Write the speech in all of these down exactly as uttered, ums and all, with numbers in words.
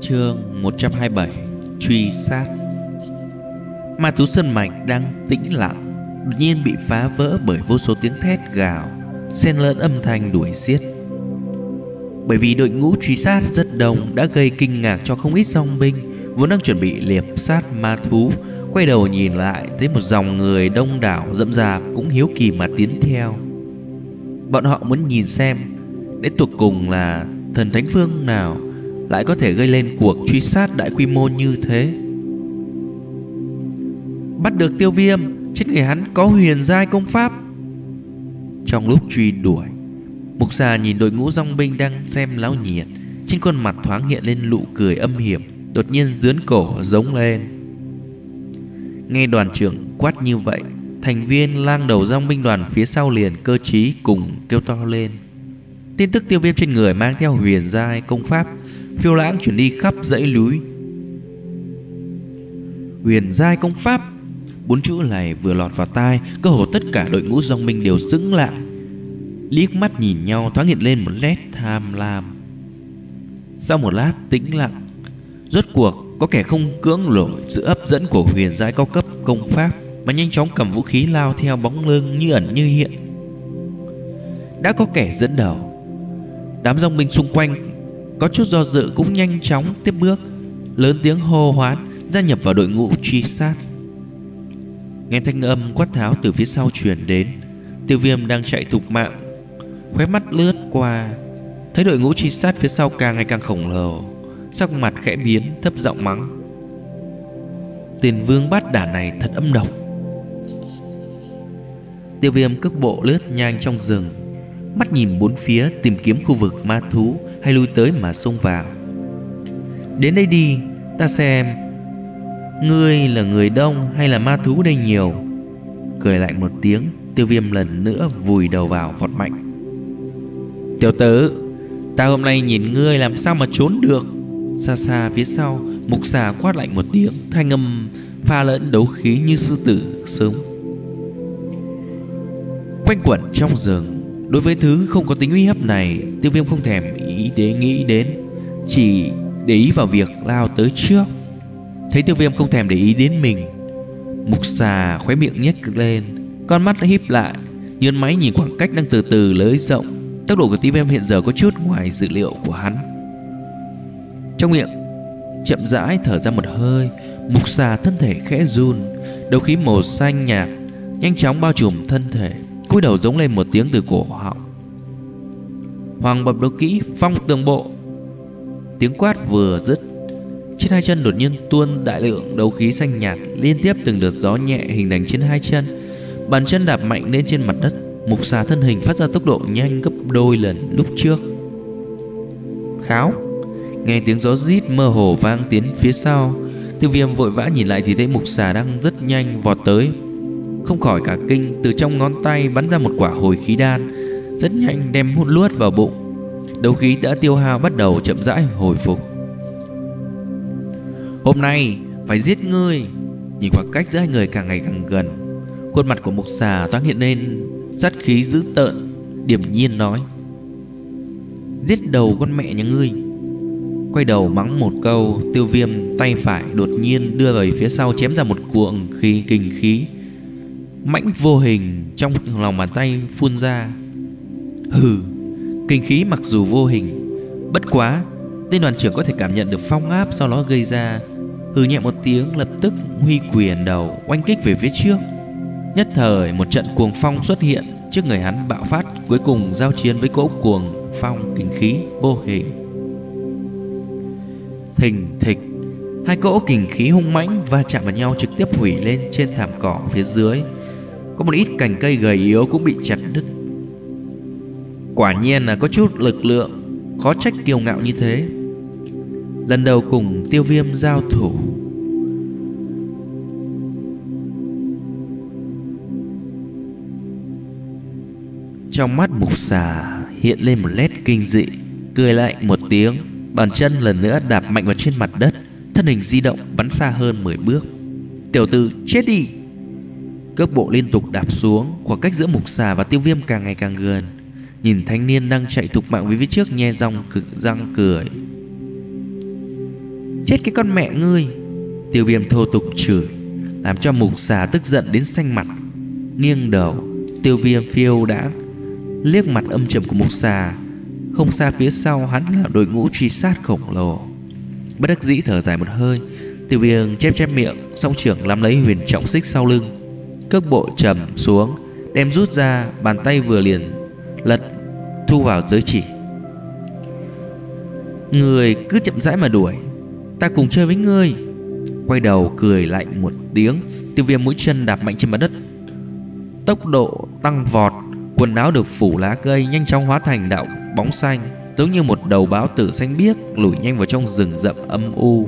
Chương một trăm hai mươi bảy. Truy sát. Ma thú sơn mạch đang tĩnh lặng, đột nhiên bị phá vỡ bởi vô số tiếng thét gào, xen lẫn âm thanh đuổi giết. Bởi vì đội ngũ truy sát rất đông đã gây kinh ngạc cho không ít dòng binh vốn đang chuẩn bị liệp sát ma thú, quay đầu nhìn lại thấy một dòng người đông đảo rậm rạp cũng hiếu kỳ mà tiến theo. Bọn họ muốn nhìn xem đến tột cùng là thần thánh phương nào lại có thể gây lên cuộc truy sát đại quy mô như thế. Bắt được Tiêu Viêm, trên người hắn có huyền giai công pháp. Trong lúc truy đuổi, Mục Xà nhìn đội ngũ dòng binh đang xem náo nhiệt, trên khuôn mặt thoáng hiện lên nụ cười âm hiểm, đột nhiên giương cổ giống lên. Nghe đoàn trưởng quát như vậy, thành viên lang đầu dòng binh đoàn phía sau liền cơ trí cùng kêu to lên. Tin tức Tiêu Viêm trên người mang theo huyền giai công pháp phiêu lãng chuyển đi khắp dãy núi. Huyền giai công pháp, bốn chữ này vừa lọt vào tai, cơ hồ tất cả đội ngũ dòng binh đều sững lại, liếc mắt nhìn nhau, thoáng hiện lên một nét tham lam. Sau một lát tĩnh lặng, rốt cuộc có kẻ không cưỡng nổi sự hấp dẫn của huyền giai cao cấp công pháp mà nhanh chóng cầm vũ khí lao theo bóng lưng như ẩn như hiện. Đã có kẻ dẫn đầu, đám dòng binh xung quanh có chút do dự cũng nhanh chóng tiếp bước, lớn tiếng hô hoán gia nhập vào đội ngũ truy sát. Nghe thanh âm quát tháo từ phía sau truyền đến, Tiêu Viêm đang chạy thục mạng, khóe mắt lướt qua, thấy đội ngũ truy sát phía sau càng ngày càng khổng lồ, sắc mặt khẽ biến, thấp giọng mắng: Tiền vương bát đản này thật âm độc. Tiêu Viêm cước bộ lướt nhanh trong rừng, mắt nhìn bốn phía tìm kiếm khu vực ma thú hay lui tới mà xông vào. Đến đây đi, ta xem ngươi là người đông hay là ma thú đây nhiều. Cười lạnh một tiếng, Tiêu Viêm lần nữa vùi đầu vào vọt mạnh. Tiểu tử, ta hôm nay nhìn ngươi làm sao mà trốn được. Xa xa phía sau, Mục Xà quát lạnh một tiếng, thanh âm pha lẫn đấu khí như sư tử sớm quanh quẩn trong rừng. Đối với thứ không có tính uy hiếp này, Tiêu Viêm không thèm ý để nghĩ đến, chỉ để ý vào việc lao tới trước. Thấy Tiêu Viêm không thèm để ý đến mình, Mục Xà khóe miệng nhếch lên, con mắt híp lại, nhướng máy nhìn khoảng cách đang từ từ nới rộng. Tốc độ của Tiêu Viêm hiện giờ có chút ngoài dự liệu của hắn. Trong miệng chậm rãi thở ra một hơi, Mục Xà thân thể khẽ run, đấu khí màu xanh nhạt nhanh chóng bao trùm thân thể, cúi đầu giống lên một tiếng từ cổ họng. Hoàng bập đấu kỹ phong tường bộ. Tiếng quát vừa dứt, trên hai chân đột nhiên tuôn đại lượng đấu khí xanh nhạt, liên tiếp từng đợt gió nhẹ hình thành trên hai chân. Bàn chân đạp mạnh lên trên mặt đất, Mục Xà thân hình phát ra tốc độ nhanh gấp đôi lần lúc trước. Kháo! Nghe tiếng gió rít mơ hồ vang tiến phía sau, Tiêu Viêm vội vã nhìn lại thì thấy Mục Xà đang rất nhanh vọt tới. Không khỏi cả kinh, từ trong ngón tay bắn ra một quả hồi khí đan, rất nhanh đem hút luốt vào bụng. Đấu khí đã tiêu hao bắt đầu chậm rãi hồi phục. Hôm nay phải giết ngươi. Nhìn khoảng cách giữa hai người càng ngày càng gần, khuôn mặt của Mục Xà thoáng hiện lên sát khí dữ tợn, điềm nhiên nói: Giết đầu con mẹ nhà ngươi. Quay đầu mắng một câu, Tiêu Viêm tay phải đột nhiên đưa về phía sau chém ra một cuộn khí kinh khí mãnh vô hình trong lòng bàn tay phun ra. Hừ, kinh khí mặc dù vô hình, bất quá tên đoàn trưởng có thể cảm nhận được phong áp sau đó gây ra. Hừ nhẹ một tiếng, lập tức huy quyền đầu oanh kích về phía trước. Nhất thời một trận cuồng phong xuất hiện trước người hắn bạo phát, cuối cùng giao chiến với cỗ cuồng phong kinh khí vô hình. Thình thịch, hai cỗ kinh khí hung mãnh va chạm vào nhau, trực tiếp hủy lên trên thảm cỏ phía dưới. Có một ít cành cây gầy yếu cũng bị chặt đứt. Quả nhiên là có chút lực lượng, khó trách kiêu ngạo như thế. Lần đầu cùng Tiêu Viêm giao thủ, trong mắt Mục Xà hiện lên một nét kinh dị, cười lạnh một tiếng, bàn chân lần nữa đạp mạnh vào trên mặt đất, thân hình di động bắn xa hơn mười bước. Tiểu tử chết đi! Cước bộ liên tục đạp xuống, khoảng cách giữa Mục Xà và Tiêu Viêm càng ngày càng gần. Nhìn thanh niên đang chạy thục mạng với phía trước, nhe răng cực răng cười. Chết cái con mẹ ngươi! Tiêu Viêm thô tục chửi, làm cho Mục Xà tức giận đến xanh mặt. Nghiêng đầu, Tiêu Viêm phiêu đãng liếc mặt âm trầm của Mục Xà. Không xa phía sau hắn là đội ngũ truy sát khổng lồ. Bất đắc dĩ thở dài một hơi, Tiêu Viêm chép chép miệng, song trưởng nắm lấy huyền trọng xích sau lưng, cước bộ trầm xuống, đem rút ra, bàn tay vừa liền lật thu vào giới chỉ. Người cứ chậm rãi mà đuổi, ta cùng chơi với ngươi. Quay đầu cười lạnh một tiếng, Tiêu Viêm mũi chân đạp mạnh trên mặt đất, tốc độ tăng vọt, quần áo được phủ lá cây nhanh chóng hóa thành đạo bóng xanh, giống như một đầu báo tử xanh biếc lủi nhanh vào trong rừng rậm âm u.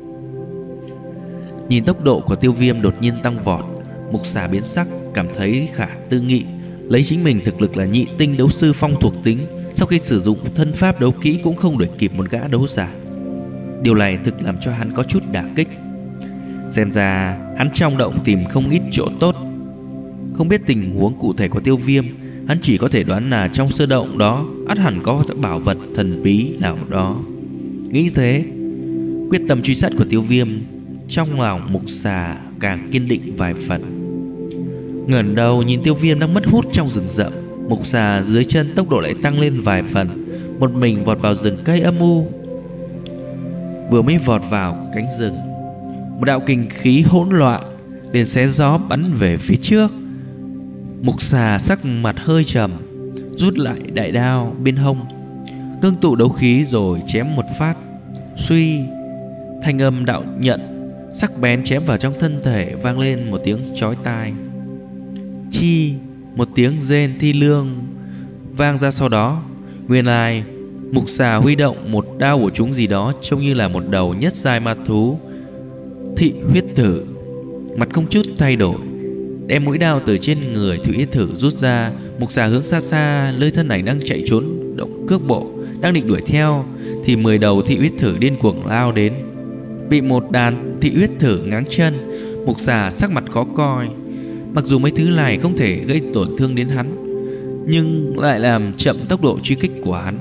Nhìn tốc độ của Tiêu Viêm đột nhiên tăng vọt, Mục Xà biến sắc, cảm thấy khả tư nghị. Lấy chính mình thực lực là nhị tinh đấu sư phong thuộc tính, sau khi sử dụng thân pháp đấu kỹ cũng không đuổi kịp một gã đấu giả. Điều này thực làm cho hắn có chút đả kích. Xem ra hắn trong động tìm không ít chỗ tốt. Không biết tình huống cụ thể của Tiêu Viêm, hắn chỉ có thể đoán là trong sơn động đó ắt hẳn có bảo vật thần bí nào đó. Nghĩ thế, quyết tâm truy sát của Tiêu Viêm trong lòng Mục Xà càng kiên định vài phần. Ngẩng đầu nhìn Tiêu Viêm đang mất hút trong rừng rậm, Mục Xà dưới chân tốc độ lại tăng lên vài phần, một mình vọt vào rừng cây âm u. Vừa mới vọt vào cánh rừng, một đạo kình khí hỗn loạn liền xé gió bắn về phía trước. Mục Xà sắc mặt hơi trầm, rút lại đại đao bên hông, ngưng tụ đấu khí rồi chém một phát. Suy, thanh âm đạo nhận sắc bén chém vào trong thân thể vang lên một tiếng chói tai. Chi, một tiếng rên thi lương vang ra. Sau đó, nguyên lai Mục Xà huy động một đao của chúng gì đó trông như là một đầu nhất giai ma thú thị huyết thử, mặt không chút thay đổi, đem mũi đao từ trên người thị huyết thử rút ra. Mục Xà hướng xa xa nơi thân ảnh đang chạy trốn động cước bộ, đang định đuổi theo thì mười đầu thị huyết thử điên cuồng lao đến. Bị một đàn thị huyết thử ngáng chân, Mục Xà sắc mặt khó coi. Mặc dù mấy thứ này không thể gây tổn thương đến hắn, nhưng lại làm chậm tốc độ truy kích của hắn.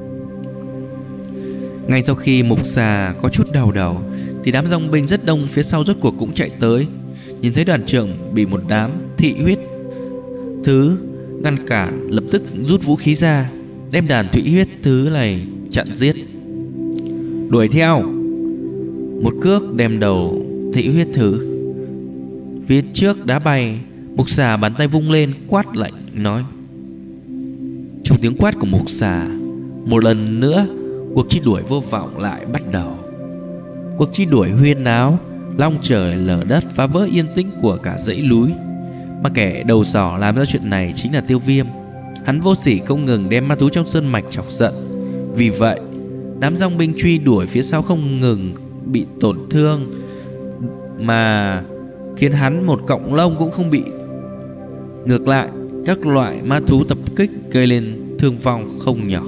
Ngay sau khi Mục Xà có chút đau đầu thì đám dòng binh rất đông phía sau rốt cuộc cũng chạy tới. Nhìn thấy đoàn trưởng bị một đám thị huyết thứ ngăn cản, lập tức rút vũ khí ra, đem đàn thị huyết thứ này chặn giết. Đuổi theo, một cước đem đầu thị huyết thứ phía trước đá bay. Mục Xà bàn tay vung lên quát lạnh nói. Trong tiếng quát của Mục Xà, một lần nữa cuộc truy đuổi vô vọng lại bắt đầu. Cuộc truy đuổi huyên náo, long trời lở đất, phá vỡ yên tĩnh của cả dãy núi. Mà kẻ đầu sỏ làm ra chuyện này chính là Tiêu Viêm. Hắn vô sỉ không ngừng đem ma thú trong sơn mạch chọc giận. Vì vậy, đám dòng binh truy đuổi phía sau không ngừng bị tổn thương, mà khiến hắn một cọng lông cũng không bị. Ngược lại, các loại ma thú tập kích gây lên thương vong không nhỏ.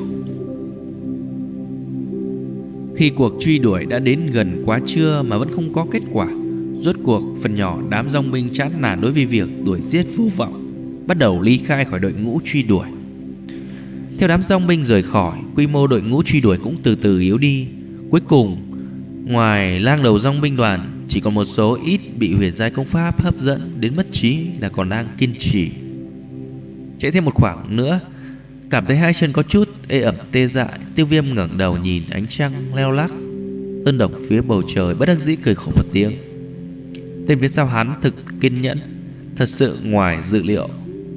Khi cuộc truy đuổi đã đến gần quá trưa mà vẫn không có kết quả, rốt cuộc phần nhỏ đám dòng binh chán nản đối với việc đuổi giết vô vọng, bắt đầu ly khai khỏi đội ngũ truy đuổi. Theo đám dòng binh rời khỏi, quy mô đội ngũ truy đuổi cũng từ từ yếu đi. Cuối cùng, ngoài lang đầu dòng binh đoàn, chỉ còn một số ít bị huyền giai công pháp hấp dẫn đến mất trí là còn đang kiên trì. Chạy thêm một khoảng nữa, cảm thấy hai chân có chút ê ẩm tê dại, Tiêu Viêm ngẩng đầu nhìn ánh trăng leo lắc ơn độc phía bầu trời, bất đắc dĩ cười khổ một tiếng. Tên phía sau hắn thực kiên nhẫn, thật sự ngoài dự liệu.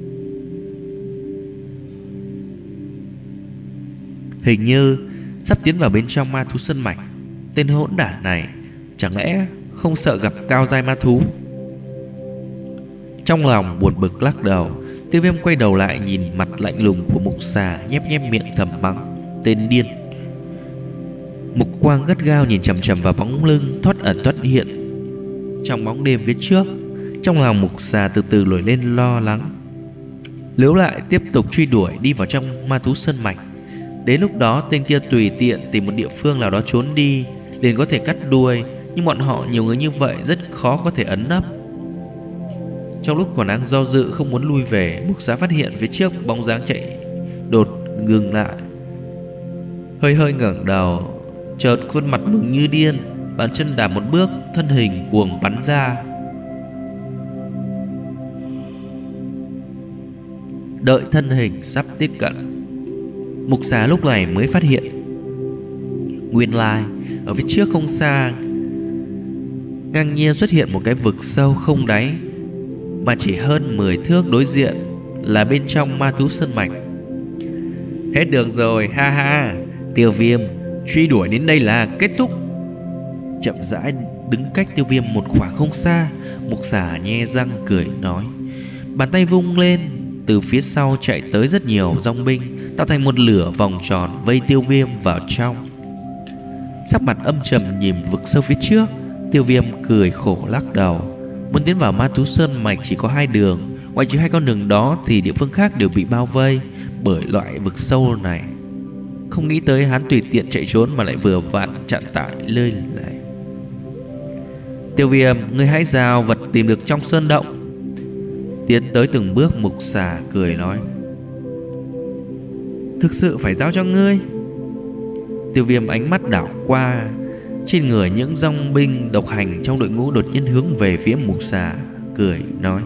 Hình như sắp tiến vào bên trong ma thú sơn mạch. Tên hỗn đản này chẳng lẽ không sợ gặp cao giai ma thú? Trong lòng buồn bực lắc đầu, Tiêu Viêm quay đầu lại nhìn mặt lạnh lùng của Mục Xà, nhép nhép miệng thầm mắng. Tên điên. Mục quang gắt gao nhìn chằm chằm vào bóng lưng thoát ẩn thoát hiện trong bóng đêm phía trước. Trong lòng Mục Xà từ từ nổi lên lo lắng. Nếu lại tiếp tục truy đuổi đi vào trong ma thú sơn mạch, đến lúc đó tên kia tùy tiện tìm một địa phương nào đó trốn đi liền có thể cắt đuôi. Nhưng bọn họ nhiều người như vậy rất khó có thể ấn nấp. Trong lúc còn đang do dự không muốn lui về, Mục Xà phát hiện phía trước bóng dáng chạy đột ngừng lại, hơi hơi ngẩng đầu, chợt khuôn mặt mừng như điên, bàn chân đạp một bước, thân hình cuồng bắn ra. Đợi thân hình sắp tiếp cận, mục xà lúc này mới phát hiện nguyên lai ở phía trước không xa ngang nhiên xuất hiện một cái vực sâu không đáy, mà chỉ hơn mười thước đối diện là bên trong ma thú sơn mạch. Hết được rồi, ha ha. Tiêu Viêm, truy đuổi đến đây là kết thúc. Chậm rãi đứng cách Tiêu Viêm một khoảng không xa, mục xà nhe răng cười nói. Bàn tay vung lên, từ phía sau chạy tới rất nhiều dòng binh, tạo thành một lửa vòng tròn vây Tiêu Viêm vào trong. Sắc mặt âm trầm nhìn vực sâu phía trước, Tiêu Viêm cười khổ lắc đầu. Muốn tiến vào ma thú sơn mạch chỉ có hai đường, ngoại trừ hai con đường đó thì địa phương khác đều bị bao vây bởi loại vực sâu này. Không nghĩ tới hắn tùy tiện chạy trốn mà lại vừa vặn chặn tại lơi lại. Tiêu Viêm, ngươi hãy giao vật tìm được trong sơn động. Tiến tới từng bước, mục xà cười nói. Thực sự phải giao cho ngươi? Tiêu Viêm ánh mắt đảo qua trên người những dòng binh độc hành trong đội ngũ, đột nhiên hướng về phía mục xà, cười nói.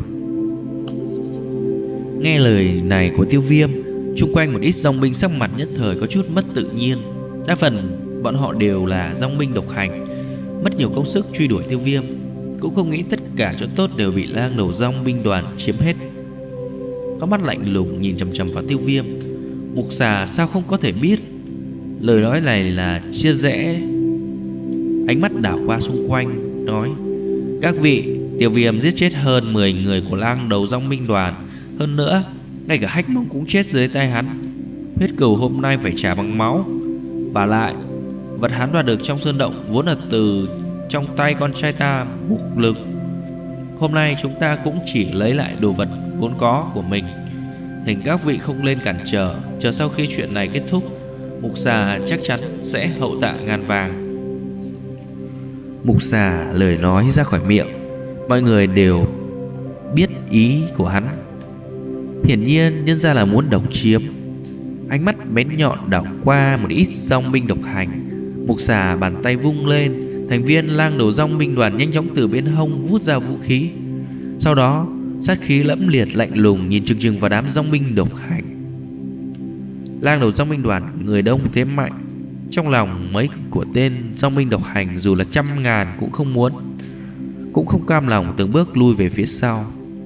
Nghe lời này của Tiêu Viêm, chung quanh một ít dòng binh sắc mặt nhất thời có chút mất tự nhiên. Đa phần bọn họ đều là dòng binh độc hành, mất nhiều công sức truy đuổi Tiêu Viêm, cũng không nghĩ tất cả chỗ tốt đều bị lang đầu dòng binh đoàn chiếm hết. Có mắt lạnh lùng nhìn chằm chằm vào Tiêu Viêm. Mục xà sao không có thể biết lời nói này là chia rẽ. Ánh mắt đảo qua xung quanh nói. Các vị, Tiêu Viêm giết chết hơn mười người của lang đầu dòng binh đoàn. Hơn nữa, ngay cả Hách Mông cũng chết dưới tay hắn. Huyết cừu hôm nay phải trả bằng máu. Và lại, vật hắn đoạt được trong sơn động vốn là từ trong tay con trai ta, Mục Lực. Hôm nay chúng ta cũng chỉ lấy lại đồ vật vốn có của mình. Thỉnh các vị không lên cản trở. Chờ sau khi chuyện này kết thúc, mục xà chắc chắn sẽ hậu tạ ngàn vàng. Mục xà lời nói ra khỏi miệng, mọi người đều biết ý của hắn. Hiển nhiên nhân ra là muốn độc chiếm. Ánh mắt bén nhọn đảo qua một ít dòng binh độc hành. Mục xà bàn tay vung lên, thành viên lang đầu dòng binh đoàn nhanh chóng từ bên hông vút ra vũ khí. Sau đó sát khí lẫm liệt lạnh lùng nhìn chừng chừng vào đám dòng binh độc hành. Lang đầu dòng binh đoàn người đông thế mạnh, trong lòng mấy của tên dòng binh độc hành dù là trăm ngàn cũng không muốn, cũng không cam lòng từng bước lui về phía sau.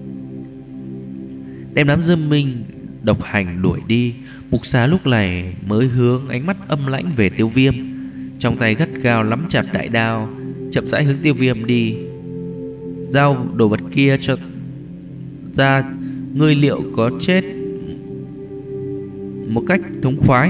Đem đám dâm binh độc hành đuổi đi, mục xà lúc này mới hướng ánh mắt âm lãnh về Tiêu Viêm, trong tay gắt gao nắm chặt đại đao, chậm rãi hướng Tiêu Viêm đi. Giao đồ vật kia cho ra, ngươi liệu có chết một cách thống khoái?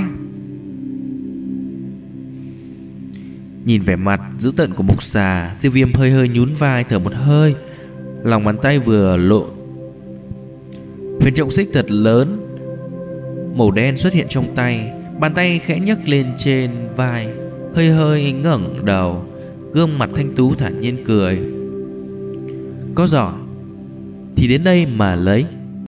Nhìn vẻ mặt dữ tợn của mục xà, Tiêu Viêm hơi hơi nhún vai thở một hơi. Lòng bàn tay vừa lộ, huyền trọng xích thật lớn màu đen xuất hiện trong tay. Bàn tay khẽ nhấc lên trên vai, hơi hơi ngẩng đầu, gương mặt thanh tú thản nhiên cười. Có giỏi thì đến đây mà lấy.